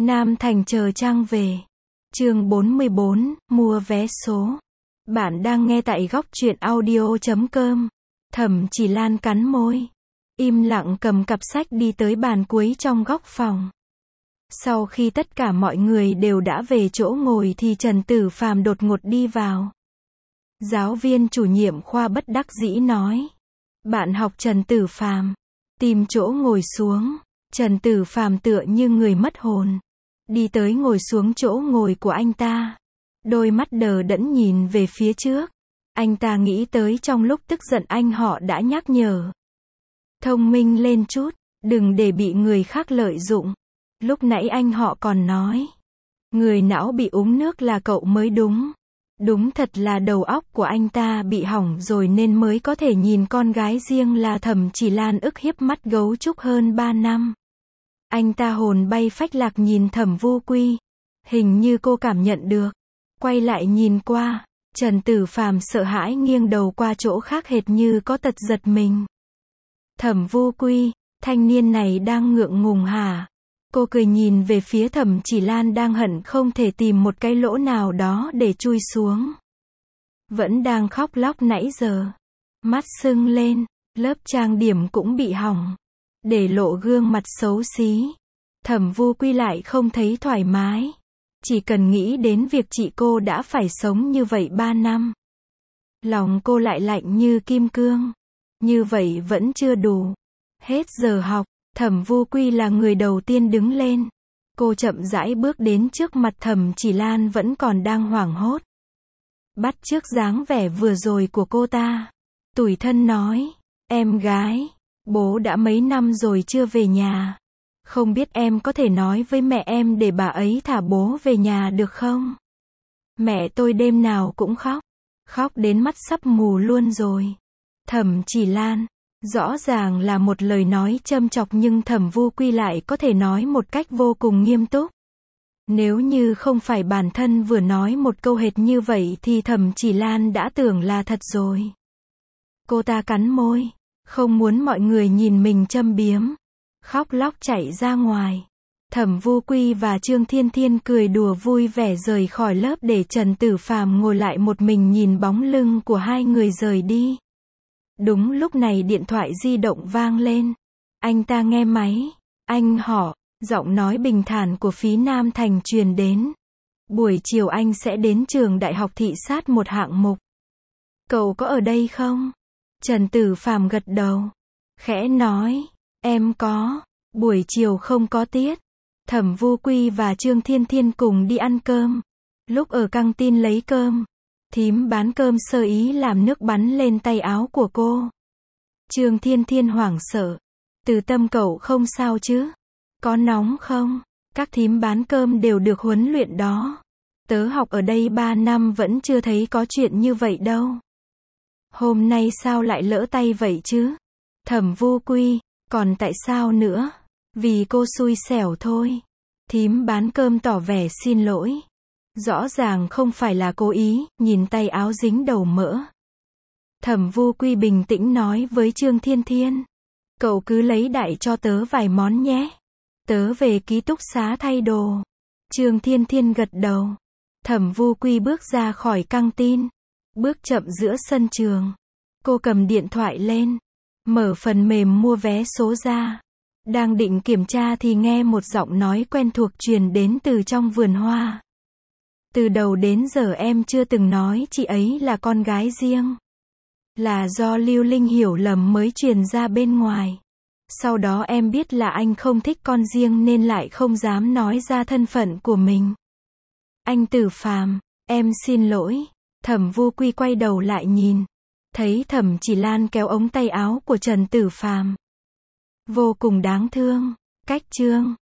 Nam Thành chờ Trang về. Chương 44, mua vé số. Bạn đang nghe tại góc truyện audio.com. Thẩm Chỉ Lan cắn môi, im lặng cầm cặp sách đi tới bàn cuối trong góc phòng. Sau khi tất cả mọi người đều đã về chỗ ngồi thì Trần Tử Phàm đột ngột đi vào. Giáo viên chủ nhiệm khoa bất đắc dĩ nói: "Bạn học Trần Tử Phàm." Tìm chỗ ngồi xuống. Trần Tử Phàm tựa như người mất hồn, đi tới ngồi xuống chỗ ngồi của anh ta. Đôi mắt đờ đẫn nhìn về phía trước. Anh ta nghĩ tới trong lúc tức giận anh họ đã nhắc nhở: "Thông minh lên chút, đừng để bị người khác lợi dụng." Lúc nãy anh họ còn nói, người não bị uống nước là cậu mới đúng. Đúng thật là đầu óc của anh ta bị hỏng rồi nên mới có thể nhìn con gái riêng là Thẩm Chỉ Lan ức hiếp mắt gấu trúc hơn 3 năm. Anh ta hồn bay phách lạc nhìn Thẩm Vu Quy. Hình như cô cảm nhận được. Quay lại nhìn qua, Trần Tử Phàm sợ hãi nghiêng đầu qua chỗ khác hệt như có tật giật mình. "Thẩm Vu Quy, thanh niên này đang ngượng ngùng hả?" Cô cười nhìn về phía Thẩm Chỉ Lan đang hận không thể tìm một cái lỗ nào đó để chui xuống. Vẫn đang khóc lóc nãy giờ. Mắt sưng lên, lớp trang điểm cũng bị hỏng, để lộ gương mặt xấu xí. Thẩm Vu Quy lại không thấy thoải mái. Chỉ cần nghĩ đến việc chị cô đã phải sống như vậy 3 năm. Lòng cô lại lạnh như kim cương. Như vậy vẫn chưa đủ. Hết giờ học, Thẩm Vu Quy là người đầu tiên đứng lên. Cô chậm rãi bước đến trước mặt Thẩm Chỉ Lan vẫn còn đang hoảng hốt. Bắt chước dáng vẻ vừa rồi của cô ta. Tủi thân nói: "Em gái, bố đã mấy năm rồi chưa về nhà. Không biết em có thể nói với mẹ em để bà ấy thả bố về nhà được không? Mẹ tôi đêm nào cũng khóc. Khóc đến mắt sắp mù luôn rồi." Thẩm Chỉ Lan. Rõ ràng là một lời nói châm chọc nhưng Thẩm Vu Quy lại có thể nói một cách vô cùng nghiêm túc. Nếu như không phải bản thân vừa nói một câu hệt như vậy thì Thẩm Chỉ Lan đã tưởng là thật rồi. Cô ta cắn môi, không muốn mọi người nhìn mình châm biếm. Khóc lóc chạy ra ngoài. Thẩm Vu Quy và Trương Thiên Thiên cười đùa vui vẻ rời khỏi lớp để Trần Tử Phàm ngồi lại một mình nhìn bóng lưng của hai người rời đi. Đúng lúc này điện thoại di động vang lên. Anh ta nghe máy. "Anh họ." Giọng nói bình thản của phía Nam Thành truyền đến. "Buổi chiều anh sẽ đến trường đại học thị sát một hạng mục. Cậu có ở đây không?" Trần Tử Phàm gật đầu. Khẽ nói: "Em có. Buổi chiều không có tiết." Thẩm Vu Quy và Trương Thiên Thiên cùng đi ăn cơm. Lúc ở căng tin lấy cơm, thím bán cơm sơ ý làm nước bắn lên tay áo của cô. Trương Thiên Thiên hoảng sợ: "Từ Tâm cậu không sao chứ? Có nóng không? Các thím bán cơm đều được huấn luyện đó. Tớ học ở đây 3 năm vẫn chưa thấy có chuyện như vậy đâu. Hôm nay sao lại lỡ tay vậy chứ?" Thẩm Vu Quy: "Còn tại sao nữa? Vì cô xui xẻo thôi." Thím bán cơm tỏ vẻ xin lỗi. Rõ ràng không phải là cố ý, nhìn tay áo dính đầu mỡ. Thẩm Vu Quy bình tĩnh nói với Trương Thiên Thiên: "Cậu cứ lấy đại cho tớ vài món nhé. Tớ về ký túc xá thay đồ." Trương Thiên Thiên gật đầu. Thẩm Vu Quy bước ra khỏi căng tin, bước chậm giữa sân trường. Cô cầm điện thoại lên, mở phần mềm mua vé số ra. Đang định kiểm tra thì nghe một giọng nói quen thuộc truyền đến từ trong vườn hoa. "Từ đầu đến giờ em chưa từng nói chị ấy là con gái riêng. Là do Lưu Linh hiểu lầm mới truyền ra bên ngoài. Sau đó em biết là anh không thích con riêng nên lại không dám nói ra thân phận của mình. Anh Tử Phàm, em xin lỗi." Thẩm Vu Quy quay đầu lại nhìn, thấy Thẩm Chỉ Lan kéo ống tay áo của Trần Tử Phàm. Vô cùng đáng thương. Cách chương